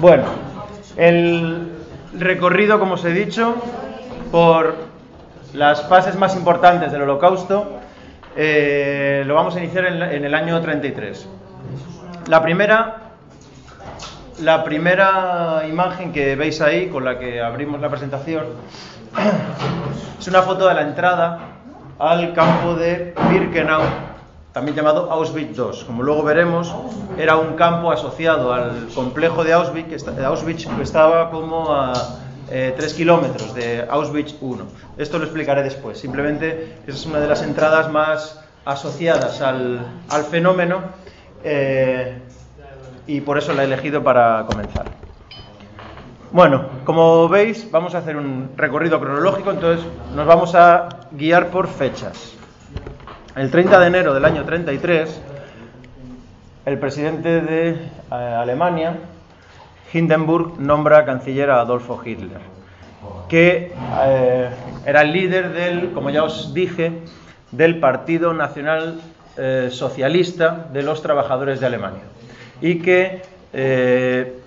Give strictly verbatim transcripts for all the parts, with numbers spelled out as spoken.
Bueno, el recorrido, como os he dicho, por las fases más importantes del Holocausto, eh, lo vamos a iniciar en, en el año treinta y tres. La primera, la primera imagen que veis ahí, con la que abrimos la presentación, es una foto de la entrada al campo de Birkenau, también llamado Auschwitz dos. Como luego veremos, era un campo asociado al complejo de Auschwitz, que, está, de Auschwitz, que estaba como a eh, tres kilómetros de Auschwitz uno. Esto lo explicaré después. Simplemente esa es una de las entradas más asociadas al, al fenómeno eh, y por eso la he elegido para comenzar. Bueno, como veis, vamos a hacer un recorrido cronológico, entonces nos vamos a guiar por fechas. El treinta de enero del año treinta y tres, el presidente de eh, Alemania, Hindenburg, nombra canciller a Adolfo Hitler, que eh, era el líder del, como ya os dije, del Partido Nacional eh, Socialista de los Trabajadores de Alemania, y que eh,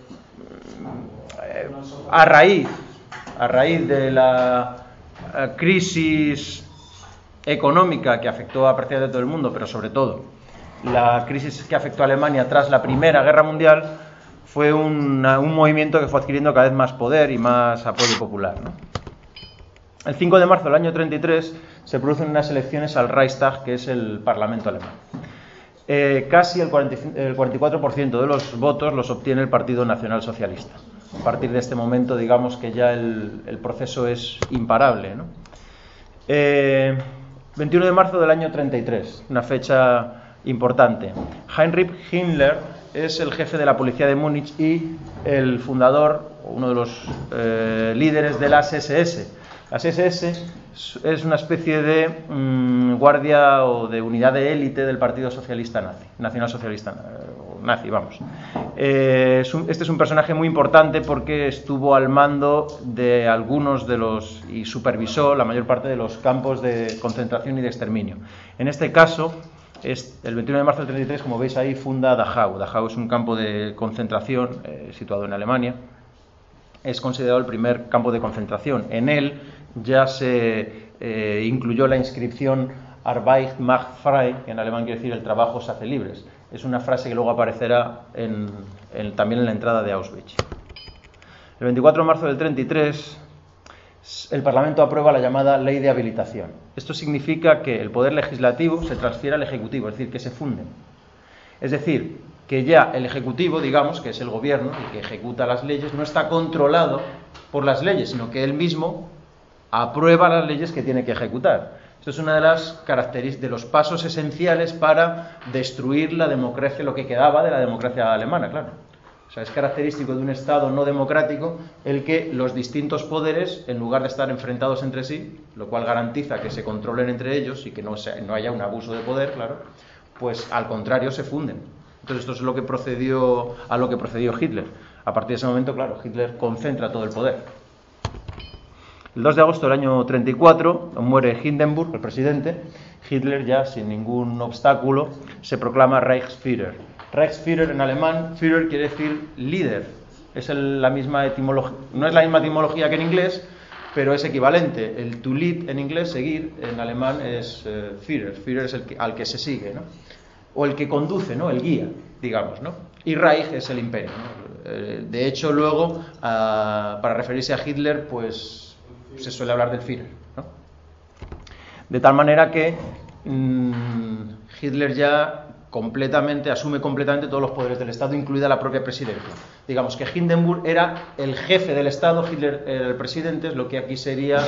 a raíz, a raíz de la eh, crisis económica que afectó a prácticamente todo el mundo, pero sobre todo la crisis que afectó a Alemania tras la Primera Guerra Mundial, fue una, un movimiento que fue adquiriendo cada vez más poder y más apoyo popular, ¿no? El cinco de marzo del año treinta y tres se producen unas elecciones al Reichstag, que es el Parlamento alemán. Eh, casi el, cuarenta, el cuarenta y cuatro por ciento de los votos los obtiene el Partido Nacional Socialista. A partir de este momento, digamos que ya el, el proceso es imparable, ¿no? Eh, veintiuno de marzo del año treinta y tres, una fecha importante. Heinrich Himmler es el jefe de la policía de Múnich y el fundador, uno de los eh, líderes de las S S. Las S S es una especie de mmm, guardia o de unidad de élite del Partido Socialista Nazi, Nacional Socialista eh, Nazi, vamos. Eh, es un, este es un personaje muy importante porque estuvo al mando de algunos de los y supervisó la mayor parte de los campos de concentración y de exterminio. En este caso, es, el veintiuno de marzo del treinta y tres, como veis ahí, funda Dachau. Dachau es un campo de concentración eh, situado en Alemania. Es considerado el primer campo de concentración. En él ya se eh, incluyó la inscripción Arbeit macht frei, que en alemán quiere decir el trabajo se hace libres. Es una frase que luego aparecerá en, en, también en la entrada de Auschwitz. El veinticuatro de marzo del treinta y tres, el Parlamento aprueba la llamada Ley de Habilitación. Esto significa que el poder legislativo se transfiere al Ejecutivo, es decir, que se funden. Es decir, que ya el Ejecutivo, digamos, que es el gobierno y que ejecuta las leyes, no está controlado por las leyes, sino que él mismo aprueba las leyes que tiene que ejecutar. Esto es una de las características, de los pasos esenciales para destruir la democracia, lo que quedaba de la democracia alemana, claro. O sea, es característico de un Estado no democrático el que los distintos poderes, en lugar de estar enfrentados entre sí, lo cual garantiza que se controlen entre ellos y que no, sea, no haya un abuso de poder, claro, pues al contrario se funden. Entonces esto es lo que procedió, a lo que procedió Hitler. A partir de ese momento, claro, Hitler concentra todo el poder. El dos de agosto del año treinta y cuatro muere Hindenburg, el presidente. Hitler, ya sin ningún obstáculo, se proclama Reichsführer. Reichsführer en alemán, Führer quiere decir líder. Es el, la misma etimología, no es la misma etimología que en inglés, pero es equivalente. El to lead en inglés, seguir, en alemán es eh, Führer. Führer es el que, al que se sigue, ¿no? O el que conduce, ¿no? El guía, digamos, ¿no? Y Reich es el imperio, ¿no? Eh, de hecho, luego, a, para referirse a Hitler, pues se suele hablar del Führer, ¿no? De tal manera que mmm, Hitler ya completamente, asume completamente todos los poderes del Estado, incluida la propia presidencia. Digamos que Hindenburg era el jefe del Estado, Hitler era el presidente, es lo que aquí sería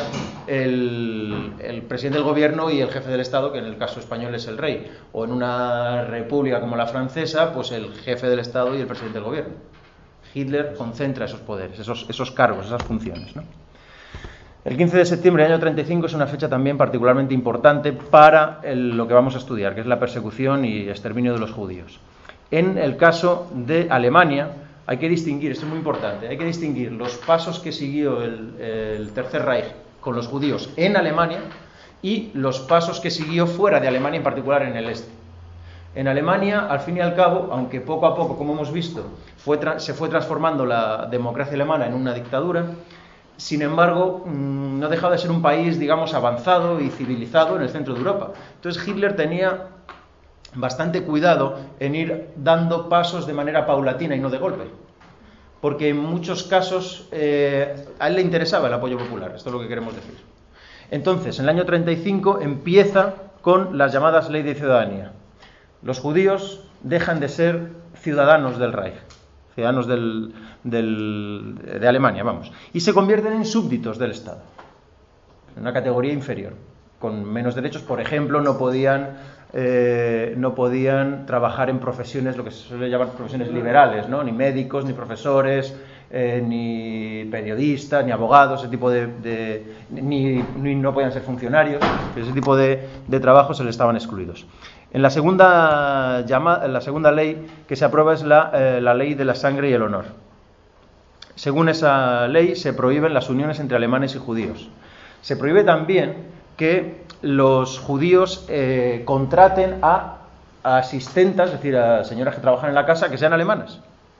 el, el presidente del gobierno y el jefe del Estado, que en el caso español es el rey. O en una república como la francesa, pues el jefe del Estado y el presidente del gobierno. Hitler concentra esos poderes, esos, esos cargos, esas funciones, ¿no? El quince de septiembre del año treinta y cinco es una fecha también particularmente importante para el, lo que vamos a estudiar, que es la persecución y exterminio de los judíos. En el caso de Alemania hay que distinguir, esto es muy importante, hay que distinguir los pasos que siguió el, el Tercer Reich con los judíos en Alemania y los pasos que siguió fuera de Alemania, en particular en el este. En Alemania, al fin y al cabo, aunque poco a poco, como hemos visto, fue se fue transformando la democracia alemana en una dictadura, sin embargo, no dejaba de ser un país, digamos, avanzado y civilizado en el centro de Europa. Entonces Hitler tenía bastante cuidado en ir dando pasos de manera paulatina y no de golpe, porque en muchos casos eh, a él le interesaba el apoyo popular, esto es lo que queremos decir. Entonces, en el año treinta y cinco empieza con las llamadas ley de ciudadanía. Los judíos dejan de ser ciudadanos del Reich, ciudadanos del, del, de Alemania, vamos, y se convierten en súbditos del Estado, en una categoría inferior, con menos derechos. Por ejemplo, no podían, eh, no podían trabajar en profesiones, lo que se suele llamar profesiones liberales, ¿no? Ni médicos, ni profesores, eh, ni periodistas, ni abogados, ese tipo de, de ni, ni no podían ser funcionarios, ese tipo de, de trabajos se les estaban excluidos. En la segunda, llama, la segunda ley que se aprueba es la, eh, la ley de la sangre y el honor. Según esa ley se prohíben las uniones entre alemanes y judíos. Se prohíbe también que los judíos eh, contraten a, a asistentas, es decir, a señoras que trabajan en la casa, que sean alemanas.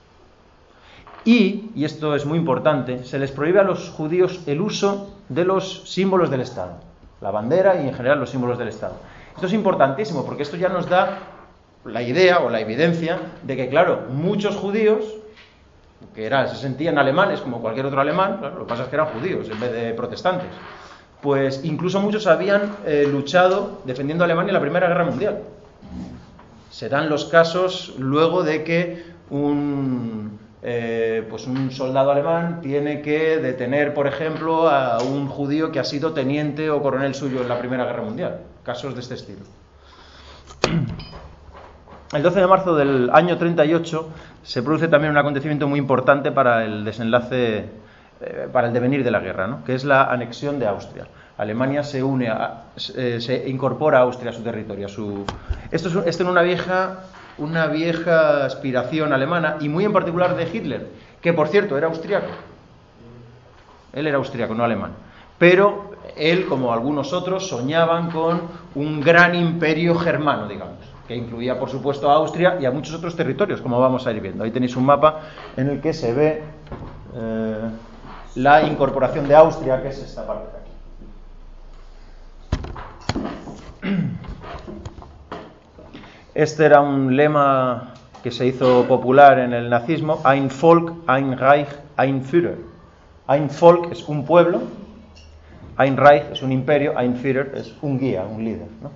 Y, y esto es muy importante, se les prohíbe a los judíos el uso de los símbolos del Estado, la bandera y en general los símbolos del Estado. Esto es importantísimo porque esto ya nos da la idea o la evidencia de que, claro, muchos judíos, que eran, se sentían alemanes como cualquier otro alemán, claro, lo que pasa es que eran judíos en vez de protestantes, pues incluso muchos habían eh, luchado defendiendo a Alemania en la Primera Guerra Mundial. Se dan los casos luego de que un, eh, pues un soldado alemán tiene que detener, por ejemplo, a un judío que ha sido teniente o coronel suyo en la Primera Guerra Mundial. Casos de este estilo. El doce de marzo del año treinta y ocho se produce también un acontecimiento muy importante para el desenlace, eh, para el devenir de la guerra, ¿no? Que es la anexión de Austria. Alemania se une, a, eh, se incorpora a Austria a su territorio. A su... Esto es, esto es una vieja, una vieja aspiración alemana y muy en particular de Hitler, que por cierto era austriaco. Él era austriaco, no alemán. Pero él, como algunos otros, soñaban con un gran imperio germano, digamos, que incluía, por supuesto, a Austria y a muchos otros territorios, como vamos a ir viendo. Ahí tenéis un mapa en el que se ve eh, la incorporación de Austria, que es esta parte de aquí. Este era un lema que se hizo popular en el nazismo: Ein Volk, ein Reich, ein Führer. Ein Volk es un pueblo, Ein Reich es un imperio, Ein Führer es un guía, un líder, ¿no?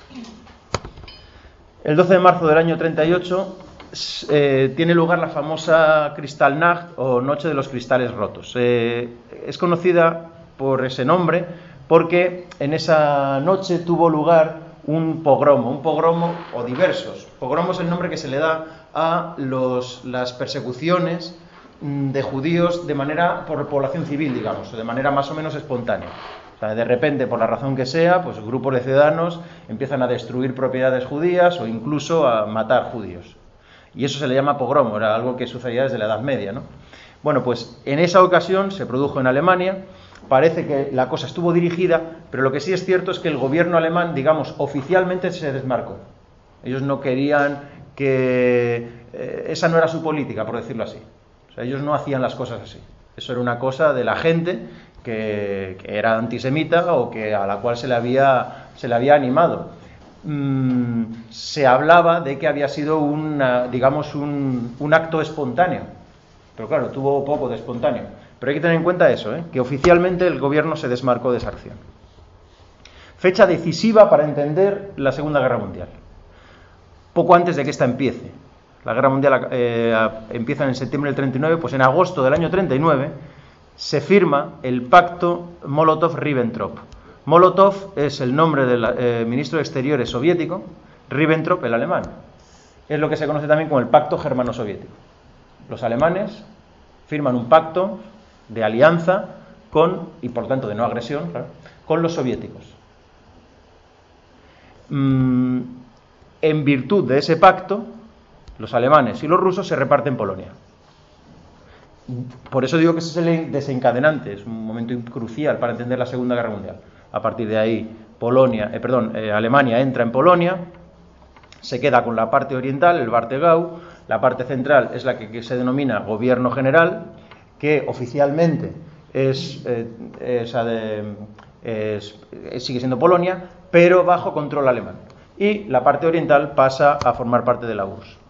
El doce de marzo del año treinta y ocho eh, tiene lugar la famosa Kristallnacht o Noche de los Cristales Rotos. Eh, es conocida por ese nombre porque en esa noche tuvo lugar un pogromo, un pogromo o diversos. Pogromo es el nombre que se le da a los, las persecuciones de judíos de manera por población civil, digamos, o de manera más o menos espontánea. O sea, de repente, por la razón que sea, pues grupos de ciudadanos empiezan a destruir propiedades judías o incluso a matar judíos. Y eso se le llama pogromo, era algo que sucedía desde la Edad Media, ¿no? Bueno, pues en esa ocasión se produjo en Alemania. Parece que la cosa estuvo dirigida, pero lo que sí es cierto es que el gobierno alemán, digamos, oficialmente se desmarcó. Ellos no querían que... Eh, esa no era su política, por decirlo así. O sea, ellos no hacían las cosas así. Eso era una cosa de la gente que, que era antisemita o que a la cual se le había, se le había animado. Mm, se hablaba de que había sido una, digamos, un, un acto espontáneo. Pero claro, tuvo poco de espontáneo. Pero hay que tener en cuenta eso, ¿eh? Que oficialmente el gobierno se desmarcó de esa acción. Fecha decisiva para entender la Segunda Guerra Mundial. Poco antes de que esta empiece. La Guerra Mundial eh, empieza en septiembre del treinta y nueve, pues en agosto del año treinta y nueve se firma el pacto Molotov-Ribbentrop. Molotov es el nombre del eh, ministro de Exteriores soviético, Ribbentrop el alemán. Es lo que se conoce también como el pacto germano-soviético. Los alemanes firman un pacto de alianza con, y por tanto de no agresión, claro, con los soviéticos. Mm, en virtud de ese pacto, los alemanes y los rusos se reparten Polonia. Por eso digo que ese es el desencadenante, es un momento crucial para entender la Segunda Guerra Mundial. A partir de ahí, Polonia, eh, perdón, eh, Alemania entra en Polonia, se queda con la parte oriental, el Bartegau. La parte central es la que, que se denomina Gobierno General, que oficialmente es, eh, es, es, es, sigue siendo Polonia, pero bajo control alemán. Y la parte oriental pasa a formar parte de la U R S S.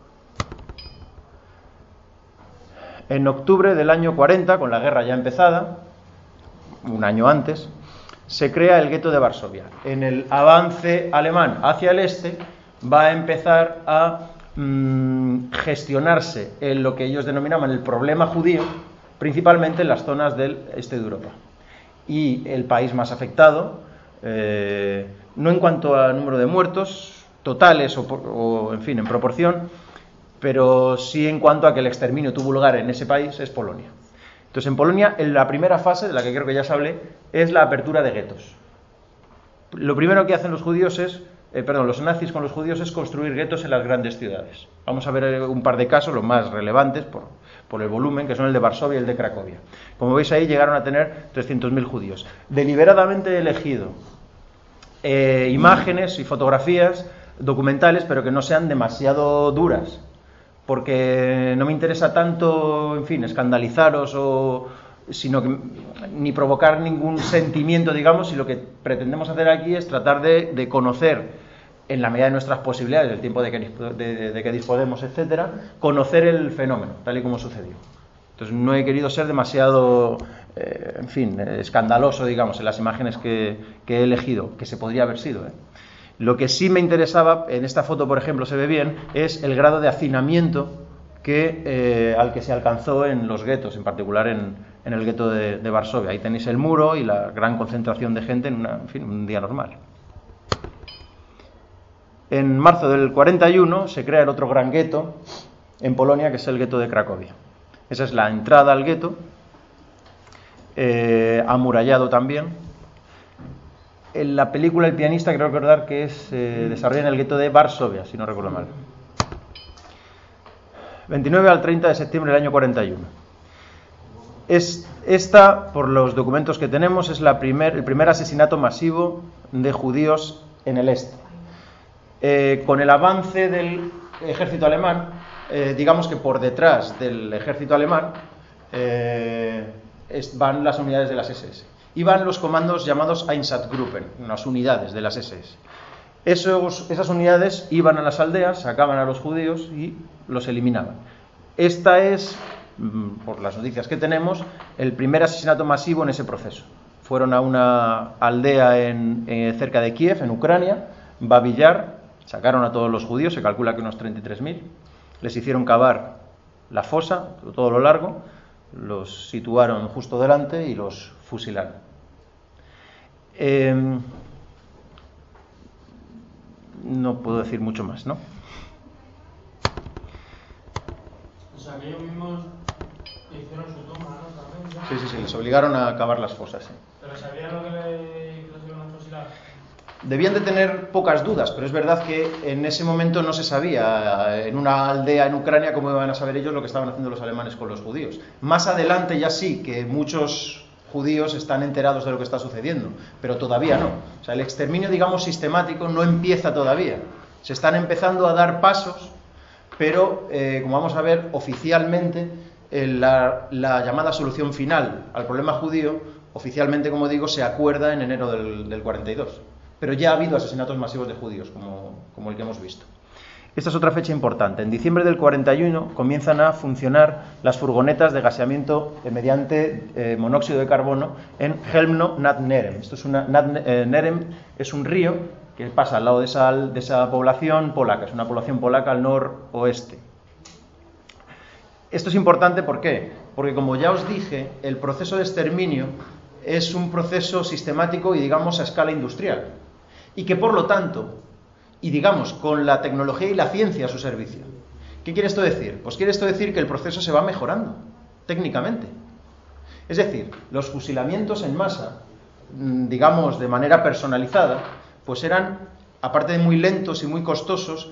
En octubre del año cuarenta, con la guerra ya empezada, un año antes, se crea el gueto de Varsovia. En el avance alemán hacia el este va a empezar a mmm, gestionarse en lo que ellos denominaban el problema judío, principalmente en las zonas del este de Europa. Y el país más afectado, eh, no en cuanto a número de muertos totales o, o, en fin, en proporción, pero sí en cuanto a que el exterminio tuvo lugar en ese país, es Polonia. Entonces, en Polonia, en la primera fase, de la que creo que ya se hablé, es la apertura de guetos. Lo primero que hacen los judíos es, eh, perdón, los nazis con los judíos es construir guetos en las grandes ciudades. Vamos a ver un par de casos, los más relevantes por, por el volumen, que son el de Varsovia y el de Cracovia. Como veis ahí, llegaron a tener trescientos mil judíos. Deliberadamente he elegido eh, imágenes y fotografías documentales, pero que no sean demasiado duras, porque no me interesa tanto, en fin, escandalizaros o sino que ni provocar ningún sentimiento, digamos, y lo que pretendemos hacer aquí es tratar de, de conocer, en la medida de nuestras posibilidades, del tiempo de que, de, de que disponemos, etcétera, conocer el fenómeno, tal y como sucedió. Entonces no he querido ser demasiado, eh, en fin, escandaloso, digamos, en las imágenes que, que he elegido, que se podría haber sido, ¿eh? Lo que sí me interesaba, en esta foto por ejemplo se ve bien, es el grado de hacinamiento que, eh, al que se alcanzó en los guetos, en particular en, en el gueto de, de Varsovia. Ahí tenéis el muro y la gran concentración de gente en, una, en fin, un día normal. En marzo del cuarenta y uno se crea el otro gran gueto en Polonia, que es el gueto de Cracovia. Esa es la entrada al gueto, eh, amurallado también. En la película El pianista creo recordar que es eh, desarrolla en el gueto de Varsovia, si no recuerdo mal. veintinueve al treinta de septiembre del año cuarenta y uno. Es, esta, por los documentos que tenemos, es la primer, el primer asesinato masivo de judíos en el este. Eh, con el avance del ejército alemán, eh, digamos que por detrás del ejército alemán eh, es, van las unidades de las ese ese. Y van los comandos llamados Einsatzgruppen, unas unidades de las ese ese. Esos, esas unidades iban a las aldeas, sacaban a los judíos y los eliminaban. Esta es, por las noticias que tenemos, el primer asesinato masivo en ese proceso. Fueron a una aldea en, eh, cerca de Kiev, en Ucrania, Babi Yar, sacaron a todos los judíos, se calcula que unos treinta y tres mil, les hicieron cavar la fosa, todo lo largo, los situaron justo delante y los fusilaron. Eh, no puedo decir mucho más, ¿no? O sea, que ellos mismos hicieron su tumba, ¿no? También, ¿no? Sí, sí, sí, les obligaron a cavar las fosas, sí. ¿Pero sabían lo que, le, que los iban a fusilar? Debían de tener pocas dudas, pero es verdad que en ese momento no se sabía en una aldea en Ucrania cómo iban a saber ellos lo que estaban haciendo los alemanes con los judíos. Más adelante ya sí, que muchos judíos están enterados de lo que está sucediendo, pero todavía no. O sea, el exterminio, digamos, sistemático no empieza todavía. Se están empezando a dar pasos, pero, eh, como vamos a ver, oficialmente, eh, la, la llamada solución final al problema judío, oficialmente, como digo, se acuerda en enero del, del cuarenta y dos. Pero ya ha habido asesinatos masivos de judíos, como, como el que hemos visto. Esta es otra fecha importante. En diciembre del cuarenta y uno comienzan a funcionar las furgonetas de gaseamiento eh, mediante eh, monóxido de carbono en Chełmno nad Nerem. Esto es una, nad, eh, Nerem es un río que pasa al lado de esa, de esa población polaca. Es una población polaca al noroeste. Esto es importante, ¿por qué? Porque, como ya os dije, el proceso de exterminio es un proceso sistemático y, digamos, a escala industrial. Y que, por lo tanto, y digamos, con la tecnología y la ciencia a su servicio. ¿Qué quiere esto decir? Pues quiere esto decir que el proceso se va mejorando, técnicamente. Es decir, los fusilamientos en masa, digamos, de manera personalizada, pues eran, aparte de muy lentos y muy costosos,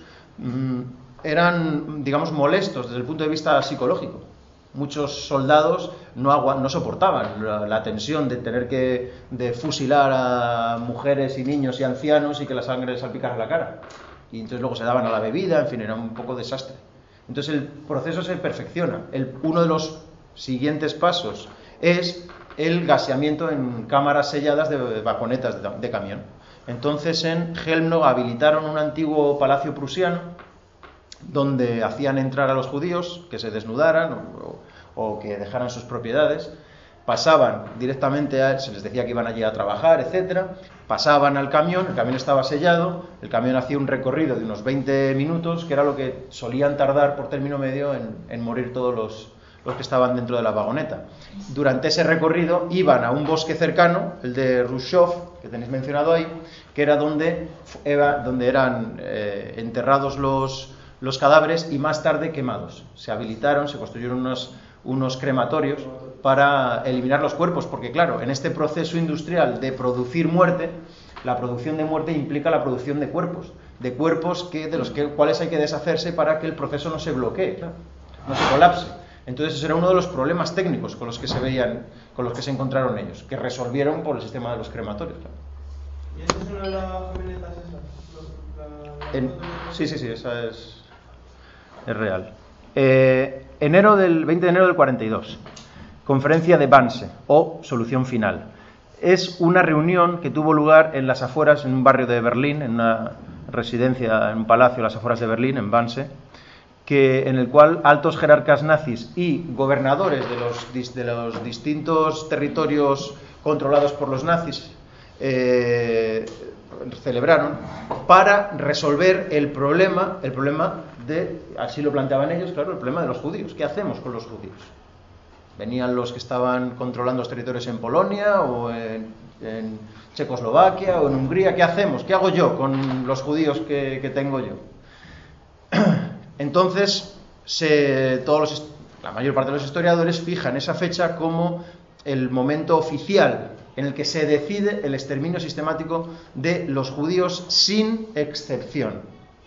eran, digamos, molestos desde el punto de vista psicológico. Muchos soldados no, agu- no soportaban la, la tensión de tener que de fusilar a mujeres y niños y ancianos y que la sangre les salpicara la cara. y entonces luego se daban a la bebida, en fin, era un poco desastre. Entonces el proceso se perfecciona. El, uno de los siguientes pasos es el gaseamiento en cámaras selladas de vagonetas de, de camión. Entonces en Helmnog habilitaron un antiguo palacio prusiano donde hacían entrar a los judíos que se desnudaran o, o que dejaran sus propiedades, pasaban directamente a, se les decía que iban allí a trabajar, etcétera, pasaban al camión, el camión estaba sellado, el camión hacía un recorrido de unos veinte minutos, que era lo que solían tardar por término medio en, en morir todos los, los que estaban dentro de la vagoneta. Durante ese recorrido iban a un bosque cercano, el de Rushov, que tenéis mencionado ahí, que era donde, era, donde eran eh, enterrados los, los cadáveres y más tarde quemados. Se habilitaron, se construyeron unos, unos crematorios para eliminar los cuerpos, porque claro, en este proceso industrial de producir muerte, la producción de muerte implica la producción de cuerpos, de cuerpos que, de los que, cuales hay que deshacerse para que el proceso no se bloquee, claro, no se colapse. Entonces ese era uno de los problemas técnicos con los que se veían, con los que se encontraron ellos, que resolvieron por el sistema de los crematorios. Claro. ¿Y esa es una de las camionetas esas? En, sí, sí, sí, esa es, es real. Eh, enero del veinte de enero del cuarenta y dos. Conferencia de Wannsee, o Solución Final. Es una reunión que tuvo lugar en las afueras, en un barrio de Berlín, en una residencia, en un palacio en las afueras de Berlín, en Wannsee, que, en el cual altos jerarcas nazis y gobernadores de los, de los distintos territorios controlados por los nazis eh, celebraron para resolver el problema, el problema de, así lo planteaban ellos, claro, el problema de los judíos. ¿Qué hacemos con los judíos? Venían los que estaban controlando los territorios en Polonia o en, en Checoslovaquia o en Hungría. ¿Qué hacemos? ¿Qué hago yo con los judíos que, que tengo yo? Entonces, se, todos los, la mayor parte de los historiadores fijan esa fecha como el momento oficial en el que se decide el exterminio sistemático de los judíos sin excepción.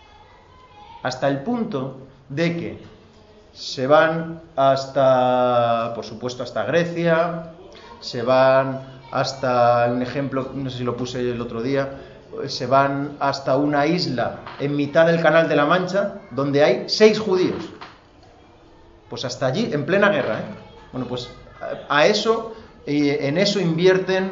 Hasta el punto de que se van hasta, por supuesto, hasta Grecia, se van hasta, un ejemplo, no sé si lo puse el otro día, se van hasta una isla en mitad del Canal de la Mancha, donde hay seis judíos. Pues hasta allí, en plena guerra, ¿eh? Bueno, pues a eso, en eso invierten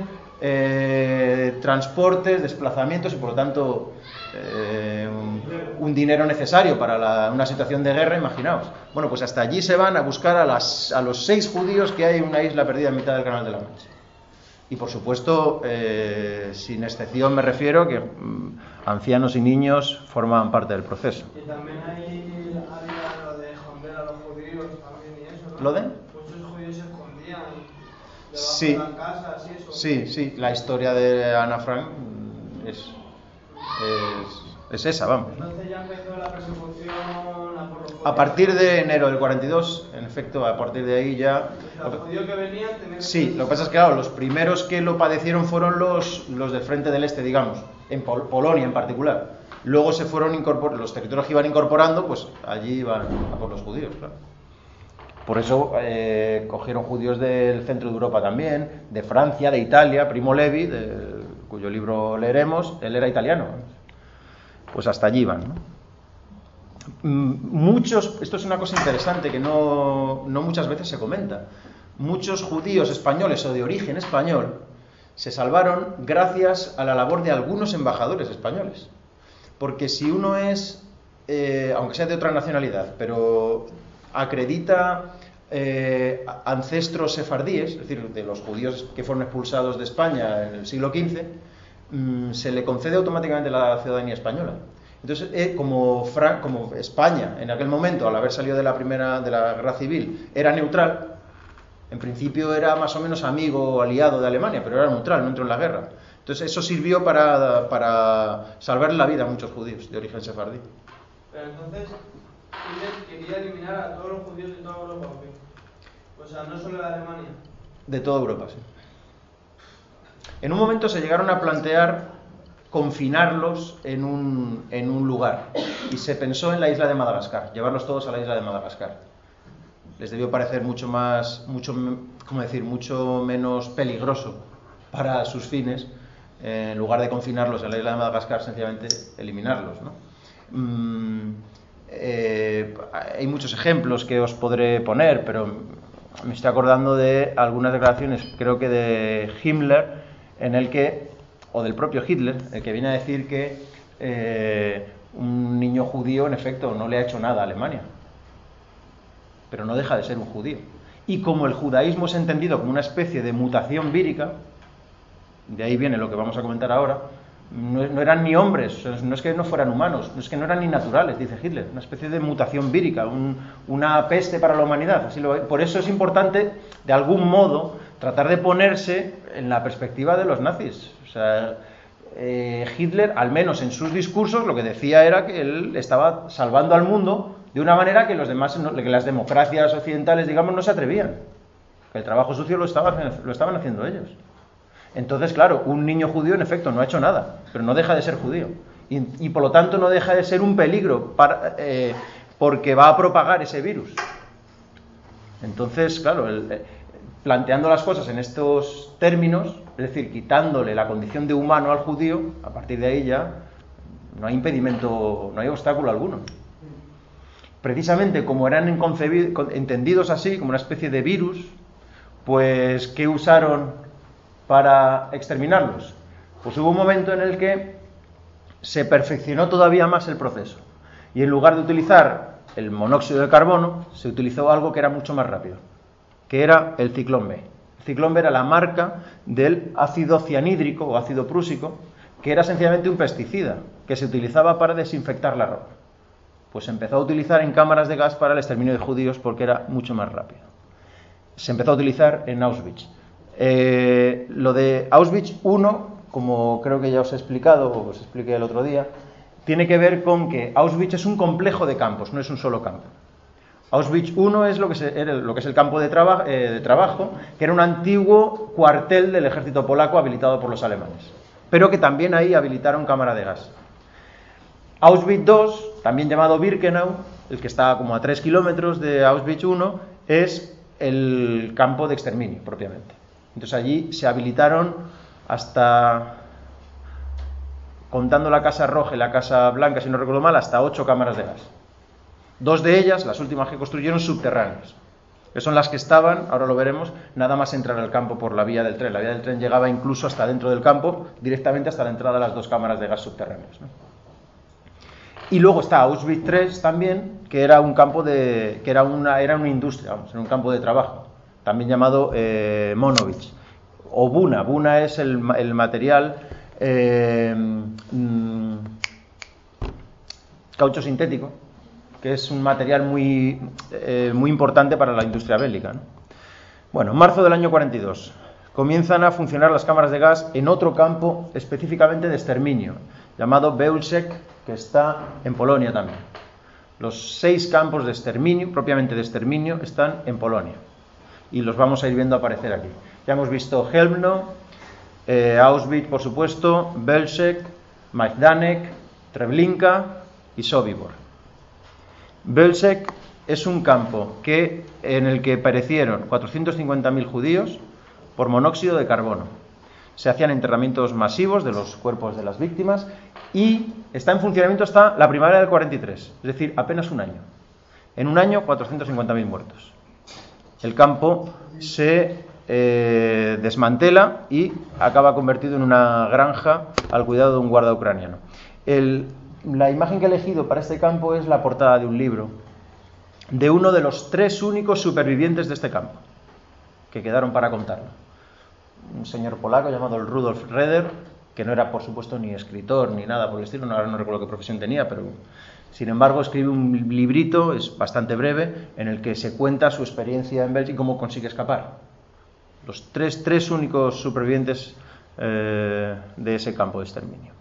eh, transportes, desplazamientos y por lo tanto eh, un, un dinero necesario para la, una situación de guerra, imaginaos. Bueno, pues hasta allí se van a buscar a, las, a los seis judíos que hay en una isla perdida en mitad del Canal de la Mancha. Y por supuesto, eh, sin excepción me refiero que mmm, ancianos y niños forman parte del proceso. Y también hay, había lo de esconder a los judíos también y eso, ¿no? ¿Lo de? Muchos judíos se escondían debajo Sí. de las casas y eso. Sí, sí, la historia de Ana Frank es, es, es esa, vamos. Entonces ya empezó la persecución a por los judíos. A partir de enero del cuarenta y dos, en efecto, a partir de ahí ya... O sea, los judíos que venían tenían que... Sí, lo que pasa es que, claro, los primeros que lo padecieron fueron los, los del Frente del Este, digamos, en Pol- Polonia en particular. Luego se fueron incorporando, los territorios que iban incorporando, pues allí iban a por los judíos, claro. Por eso eh, cogieron judíos del centro de Europa también, de Francia, de Italia. Primo Levi, de, cuyo libro leeremos, él era italiano. Pues hasta allí iban, ¿no? Muchos, esto es una cosa interesante que no, no muchas veces se comenta. Muchos judíos españoles o de origen español se salvaron gracias a la labor de algunos embajadores españoles. Porque si uno es, eh, aunque sea de otra nacionalidad, pero acredita eh, ancestros sefardíes, es decir, de los judíos que fueron expulsados de España en el siglo quince, mmm, se le concede automáticamente la ciudadanía española. Entonces, eh, como, Fran- como España en aquel momento, al haber salido de la primera de la guerra civil, era neutral, en principio era más o menos amigo o aliado de Alemania, pero era neutral, no entró en la guerra. Entonces eso sirvió para, para salvar la vida a muchos judíos de origen sefardí. Pero entonces, Hitler quería eliminar a todos los judíos de toda Europa, ¿o qué? O sea, no solo de Alemania. De toda Europa, sí. En un momento se llegaron a plantear confinarlos en un, en un lugar y se pensó en la isla de Madagascar, llevarlos todos a la isla de Madagascar. Les debió parecer mucho más, mucho, ¿cómo decir?, mucho menos peligroso para sus fines, eh, en lugar de confinarlos en la isla de Madagascar, sencillamente eliminarlos, ¿no? Mmm, eh, hay muchos ejemplos que os podré poner, pero me estoy acordando de algunas declaraciones, creo que de Himmler, en el que, o del propio Hitler, el que viene a decir que eh, un niño judío, en efecto, no le ha hecho nada a Alemania, pero no deja de ser un judío. Y como el judaísmo es entendido como una especie de mutación vírica, de ahí viene lo que vamos a comentar ahora, no, no eran ni hombres, no es que no fueran humanos, no es que no eran ni naturales, dice Hitler, una especie de mutación vírica, un, una peste para la humanidad. Así lo, por eso es importante, de algún modo, tratar de ponerse en la perspectiva de los nazis. O sea, eh, Hitler, al menos en sus discursos, lo que decía era que él estaba salvando al mundo de una manera que los demás, que las democracias occidentales, digamos, no se atrevían. Que el trabajo sucio lo estaban, lo estaban haciendo ellos. Entonces, claro, un niño judío, en efecto, no ha hecho nada, pero no deja de ser judío. Y, y por lo tanto no deja de ser un peligro para, eh, porque va a propagar ese virus. Entonces, claro, el, eh, planteando las cosas en estos términos, es decir, quitándole la condición de humano al judío, a partir de ahí ya no hay impedimento, no hay obstáculo alguno. Precisamente como eran entendidos así, como una especie de virus, pues ¿qué usaron para exterminarlos? Pues hubo un momento en el que se perfeccionó todavía más el proceso. Y en lugar de utilizar el monóxido de carbono, se utilizó algo que era mucho más rápido, que era el ciclón B. El ciclón B era la marca del ácido cianhídrico o ácido prúsico, que era sencillamente un pesticida que se utilizaba para desinfectar la ropa. Pues se empezó a utilizar en cámaras de gas para el exterminio de judíos porque era mucho más rápido. Se empezó a utilizar en Auschwitz. Eh, lo de Auschwitz uno, como creo que ya os he explicado, o os expliqué el otro día, tiene que ver con que Auschwitz es un complejo de campos, no es un solo campo. Auschwitz uno es lo que, se, era lo que es el campo de, traba, eh, de trabajo, que era un antiguo cuartel del ejército polaco habilitado por los alemanes, pero que también ahí habilitaron cámara de gas. Auschwitz dos, también llamado Birkenau, el que está como a tres kilómetros de Auschwitz uno, es el campo de exterminio propiamente. Entonces allí se habilitaron hasta, contando la Casa Roja y la Casa Blanca, si no recuerdo mal, hasta ocho cámaras de gas. Dos de ellas, las últimas que construyeron, subterráneas, que son las que estaban, ahora lo veremos, nada más entrar al campo por la vía del tren. La vía del tren llegaba incluso hasta dentro del campo, directamente hasta la entrada de las dos cámaras de gas subterráneas, ¿no? Y luego está Auschwitz tres también, que era un campo de, que era una, era una industria, vamos, era un campo de trabajo, también llamado eh, Monowitz, o Buna. Buna es el, el material eh, mmm, caucho sintético, que es un material muy, eh, muy importante para la industria bélica, ¿no? Bueno, en marzo del año cuarenta y dos comienzan a funcionar las cámaras de gas en otro campo específicamente de exterminio, llamado Bełżec, que está en Polonia también. Los seis campos de exterminio, propiamente de exterminio, están en Polonia. Y los vamos a ir viendo aparecer aquí. Ya hemos visto Chełmno, eh, Auschwitz, por supuesto, Bełżec, Majdanek, Treblinka y Sobibor. Bełżec es un campo que, en el que perecieron cuatrocientos cincuenta mil judíos por monóxido de carbono. Se hacían enterramientos masivos de los cuerpos de las víctimas y está en funcionamiento hasta la primavera del cuarenta y tres, es decir, apenas un año. En un año, cuatrocientos cincuenta mil muertos. El campo se eh, desmantela y acaba convertido en una granja al cuidado de un guarda ucraniano. El, la imagen que he elegido para este campo es la portada de un libro de uno de los tres únicos supervivientes de este campo, que quedaron para contarlo. Un señor polaco llamado Rudolf Reder, que no era, por supuesto, ni escritor ni nada por el estilo, no, ahora no recuerdo qué profesión tenía, pero sin embargo escribe un librito, es bastante breve, en el que se cuenta su experiencia en Bélgica y cómo consigue escapar. Los tres, tres únicos supervivientes eh, de ese campo de exterminio.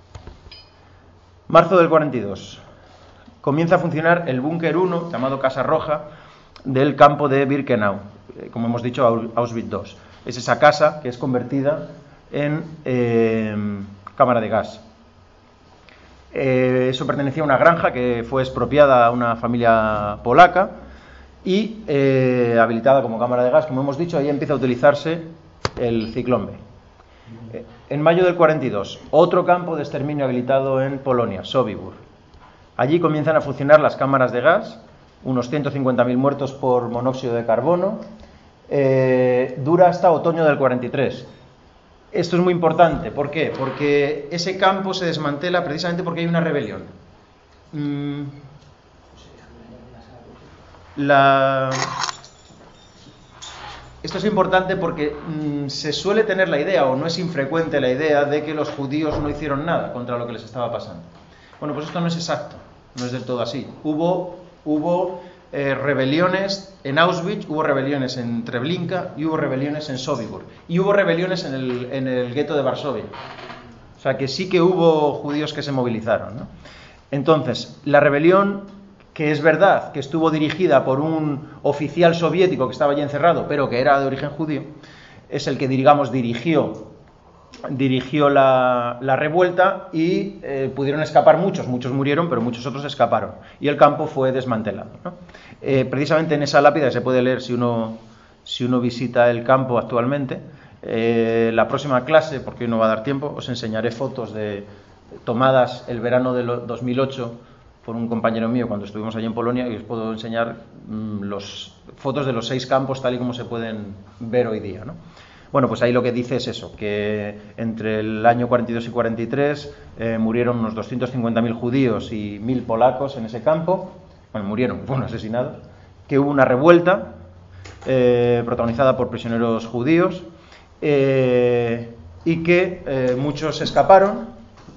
Marzo del cuarenta y dos. Comienza a funcionar el búnker uno, llamado Casa Roja, del campo de Birkenau, como hemos dicho, Auschwitz dos. Es esa casa que es convertida en eh, cámara de gas. Eh, eso pertenecía a una granja que fue expropiada a una familia polaca y eh, habilitada como cámara de gas, como hemos dicho. Ahí empieza a utilizarse el ciclón B. Eh, en mayo del cuarenta y dos, otro campo de exterminio habilitado en Polonia, Sobibór. Allí comienzan a funcionar las cámaras de gas, unos ciento cincuenta mil muertos por monóxido de carbono. Eh, dura hasta otoño del cuarenta y tres. Esto es muy importante. ¿Por qué? Porque ese campo se desmantela precisamente porque hay una rebelión. Mm, la... Esto es importante porque mmm, se suele tener la idea, o no es infrecuente la idea, de que los judíos no hicieron nada contra lo que les estaba pasando. Bueno, pues esto no es exacto, no es del todo así. Hubo, hubo eh, rebeliones en Auschwitz, hubo rebeliones en Treblinka y hubo rebeliones en Sobibor. Y hubo rebeliones en el, en el gueto de Varsovia. O sea que sí que hubo judíos que se movilizaron, ¿no? Entonces, la rebelión, que es verdad que estuvo dirigida por un oficial soviético que estaba allí encerrado, pero que era de origen judío, es el que, digamos, dirigió, dirigió la, la revuelta y eh, pudieron escapar muchos, muchos murieron, pero muchos otros escaparon. Y el campo fue desmantelado, ¿no? Eh, precisamente en esa lápida, que se puede leer si uno, si uno visita el campo actualmente, eh, la próxima clase, porque hoy no va a dar tiempo, os enseñaré fotos de tomadas el verano de dos mil ocho por un compañero mío cuando estuvimos allí en Polonia, y os puedo enseñar mmm, los fotos de los seis campos tal y como se pueden ver hoy día, ¿no? Bueno, pues ahí lo que dice es eso, que entre el año cuarenta y dos y cuarenta y tres eh, murieron unos doscientos cincuenta mil judíos y mil polacos en ese campo. Bueno, murieron, fueron asesinados. Que hubo una revuelta eh, protagonizada por prisioneros judíos eh, y que eh, muchos escaparon,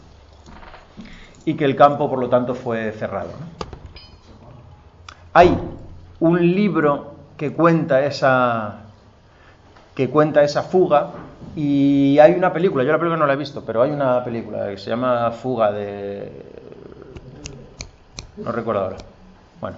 y que el campo, por lo tanto, fue cerrado, ¿no? Hay un libro que cuenta esa que cuenta esa fuga, y hay una película, yo la película no la he visto, pero hay una película que se llama Fuga de... no recuerdo ahora. Bueno,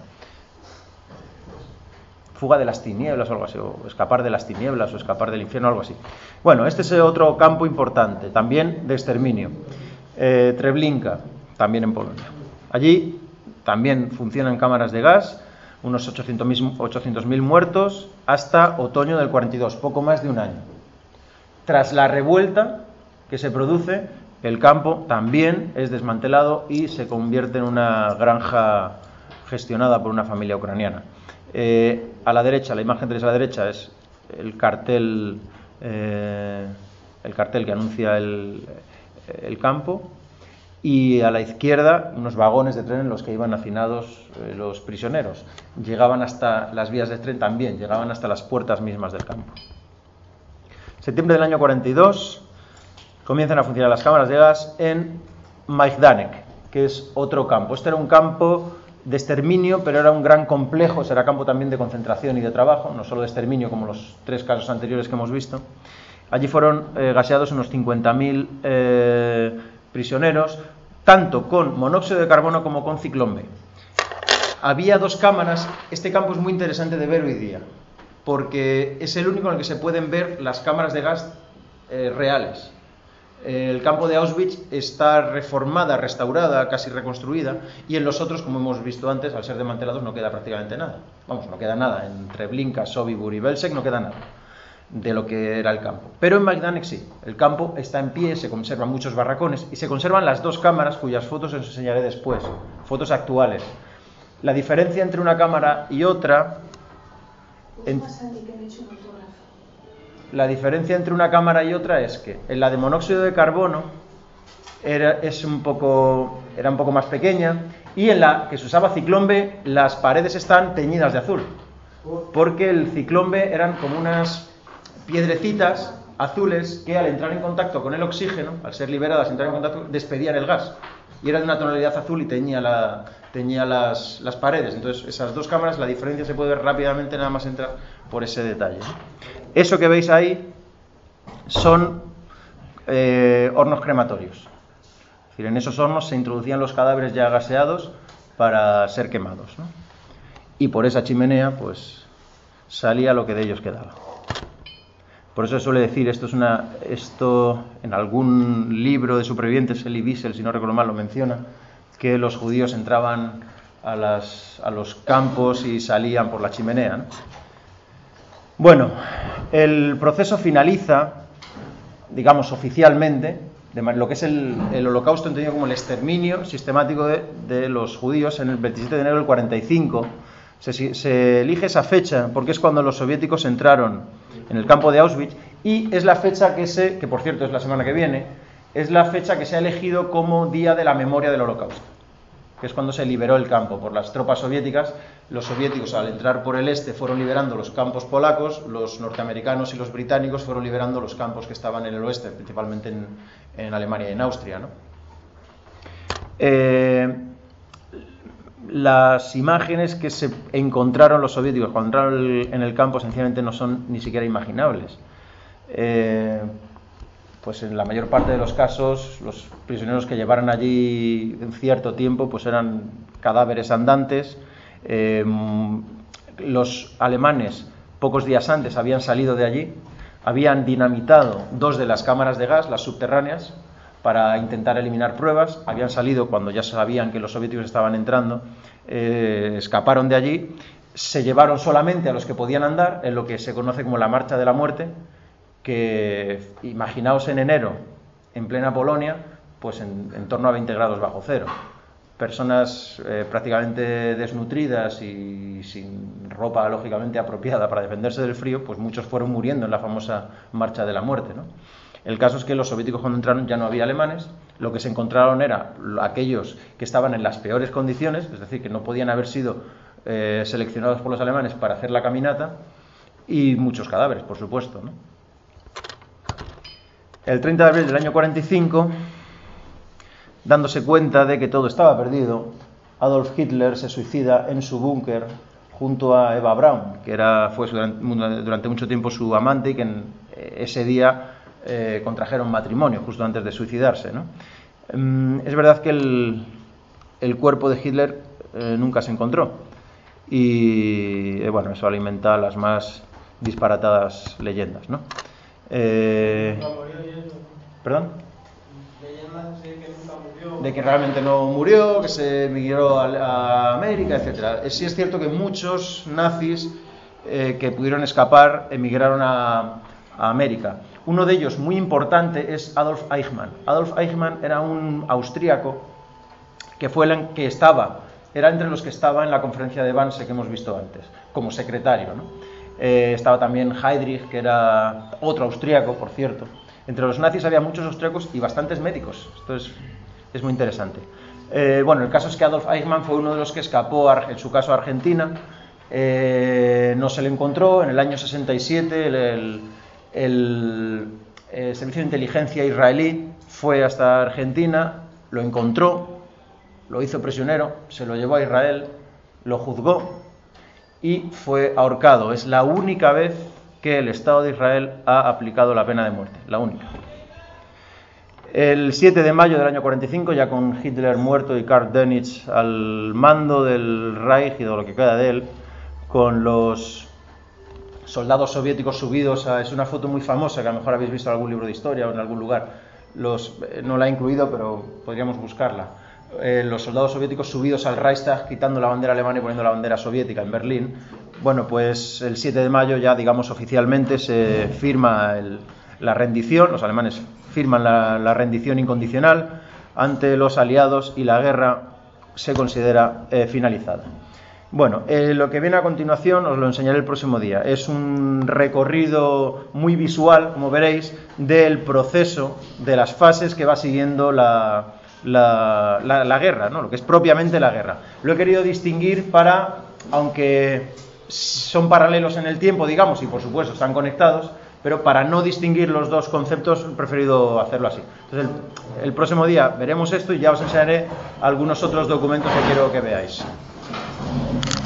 Fuga de las tinieblas o algo así, o Escapar de las tinieblas o Escapar del infierno, algo así. Bueno, este es otro campo importante, también de exterminio. Eh, Treblinka, también en Polonia. Allí también funcionan cámaras de gas, unos ochocientos mil muertos hasta otoño del cuarenta y dos, poco más de un año. Tras la revuelta que se produce, el campo también es desmantelado y se convierte en una granja gestionada por una familia ucraniana. Eh, a la derecha, la imagen que tenéis a la derecha es el cartel, eh, el cartel que anuncia el, el campo. Y a la izquierda, unos vagones de tren en los que iban hacinados eh, los prisioneros. Llegaban hasta las vías de tren también, llegaban hasta las puertas mismas del campo. Septiembre del año cuarenta y dos, comienzan a funcionar las cámaras de gas en Majdanek, que es otro campo. Este era un campo de exterminio, pero era un gran complejo, será campo también de concentración y de trabajo, no solo de exterminio como los tres casos anteriores que hemos visto. Allí fueron eh, gaseados unos cincuenta mil eh, prisioneros, tanto con monóxido de carbono como con ciclón B. Había dos cámaras. Este campo es muy interesante de ver hoy día, porque es el único en el que se pueden ver las cámaras de gas eh, reales. El campo de Auschwitz está reformada, restaurada, casi reconstruida, y en los otros, como hemos visto antes, al ser desmantelados no queda prácticamente nada. Vamos, no queda nada. En Treblinka, Sobibor y Belzec no queda nada de lo que era el campo. Pero en Majdanek sí, el campo está en pie, se conservan muchos barracones y se conservan las dos cámaras cuyas fotos os enseñaré después, fotos actuales. La diferencia entre una cámara y otra... En, la diferencia entre una cámara y otra es que en la de monóxido de carbono era, es un poco, era un poco más pequeña, y en la que se usaba ciclón B las paredes están teñidas de azul, porque el ciclón B eran como unas piedrecitas azules que al entrar en contacto con el oxígeno, al ser liberadas, entrar en contacto, despedían el gas, y era de una tonalidad azul y teñía, la, teñía las, las paredes. Entonces esas dos cámaras, la diferencia se puede ver rápidamente nada más entrar por ese detalle. Eso que veis ahí son eh, hornos crematorios. Es decir, en esos hornos se introducían los cadáveres ya gaseados para ser quemados, ¿no? Y por esa chimenea pues salía lo que de ellos quedaba. Por eso se suele decir, esto es una, esto en algún libro de supervivientes, Elie Wiesel, si no recuerdo mal, lo menciona, que los judíos entraban a, las, a los campos y salían por la chimenea, ¿no? Bueno, el proceso finaliza, digamos oficialmente, de lo que es el, el holocausto entendido como el exterminio sistemático de, de los judíos en el veintisiete de enero del cuarenta y cinco. Se, se elige esa fecha porque es cuando los soviéticos entraron en el campo de Auschwitz, y es la fecha que se, que por cierto es la semana que viene, es la fecha que se ha elegido como Día de la Memoria del Holocausto, que es cuando se liberó el campo por las tropas soviéticas. Los soviéticos, al entrar por el este, fueron liberando los campos polacos, los norteamericanos y los británicos fueron liberando los campos que estaban en el oeste, principalmente en, en Alemania y en Austria, ¿no? Eh, las imágenes que se encontraron los soviéticos cuando entraron en el campo sencillamente no son ni siquiera imaginables. Eh, pues en la mayor parte de los casos los prisioneros que llevaron allí un cierto tiempo pues eran cadáveres andantes. Eh, los alemanes pocos días antes habían salido de allí, habían dinamitado dos de las cámaras de gas, las subterráneas, para intentar eliminar pruebas. Habían salido cuando ya sabían que los soviéticos estaban entrando, eh, escaparon de allí, se llevaron solamente a los que podían andar en lo que se conoce como la Marcha de la Muerte, que imaginaos en enero, en plena Polonia, pues en, en torno a veinte grados bajo cero. Personas eh, prácticamente desnutridas y sin ropa lógicamente apropiada para defenderse del frío, pues muchos fueron muriendo en la famosa Marcha de la Muerte, ¿no? El caso es que los soviéticos cuando entraron ya no había alemanes, lo que se encontraron era aquellos que estaban en las peores condiciones, es decir, que no podían haber sido eh, seleccionados por los alemanes para hacer la caminata, y muchos cadáveres, por supuesto, ¿no? El treinta de abril del año cuarenta y cinco, dándose cuenta de que todo estaba perdido, Adolf Hitler se suicida en su búnker junto a Eva Braun, que era, fue durante mucho tiempo su amante y que en ese día eh, contrajeron matrimonio justo antes de suicidarse, ¿no? Es verdad que el, el cuerpo de Hitler eh, nunca se encontró y eh, bueno, eso alimenta las más disparatadas leyendas, ¿no? Eh, ¿Perdón? De que realmente no murió, que se emigró a, a América, etcétera. Sí es cierto que muchos nazis eh, que pudieron escapar emigraron a, a América. Uno de ellos, muy importante, es Adolf Eichmann. Adolf Eichmann era un austríaco que fue el que estaba, era entre los que estaba en la conferencia de Wannsee que hemos visto antes, como secretario, ¿no? Eh, estaba también Heydrich, que era otro austríaco, por cierto. Entre los nazis había muchos austríacos y bastantes médicos. Esto es, es muy interesante. Eh, bueno, el caso es que Adolf Eichmann fue uno de los que escapó, en su caso, a Argentina. Eh, no se le encontró. En el año sesenta y siete el, el, el, el Servicio de Inteligencia israelí fue hasta Argentina, lo encontró, lo hizo prisionero, se lo llevó a Israel, lo juzgó y fue ahorcado. Es la única vez que el Estado de Israel ha aplicado la pena de muerte, la única. El siete de mayo del año cuarenta y cinco, ya con Hitler muerto y Karl Dönitz al mando del Reich y de lo que queda de él, con los soldados soviéticos subidos a... Es una foto muy famosa que a lo mejor habéis visto en algún libro de historia o en algún lugar. Los, no la he incluido, pero podríamos buscarla. Eh, los soldados soviéticos subidos al Reichstag, quitando la bandera alemana y poniendo la bandera soviética en Berlín. Bueno, pues el siete de mayo ya, digamos, oficialmente se firma el, la rendición. Los alemanes firman la, la rendición incondicional ante los aliados y la guerra se considera eh, finalizada. Bueno, eh, lo que viene a continuación os lo enseñaré el próximo día. Es un recorrido muy visual, como veréis, del proceso, de las fases que va siguiendo la... La, la, la guerra, ¿no? Lo que es propiamente la guerra. Lo he querido distinguir para, aunque son paralelos en el tiempo, digamos, y por supuesto están conectados, pero para no distinguir los dos conceptos he preferido hacerlo así. Entonces el, el próximo día veremos esto y ya os enseñaré algunos otros documentos que quiero que veáis.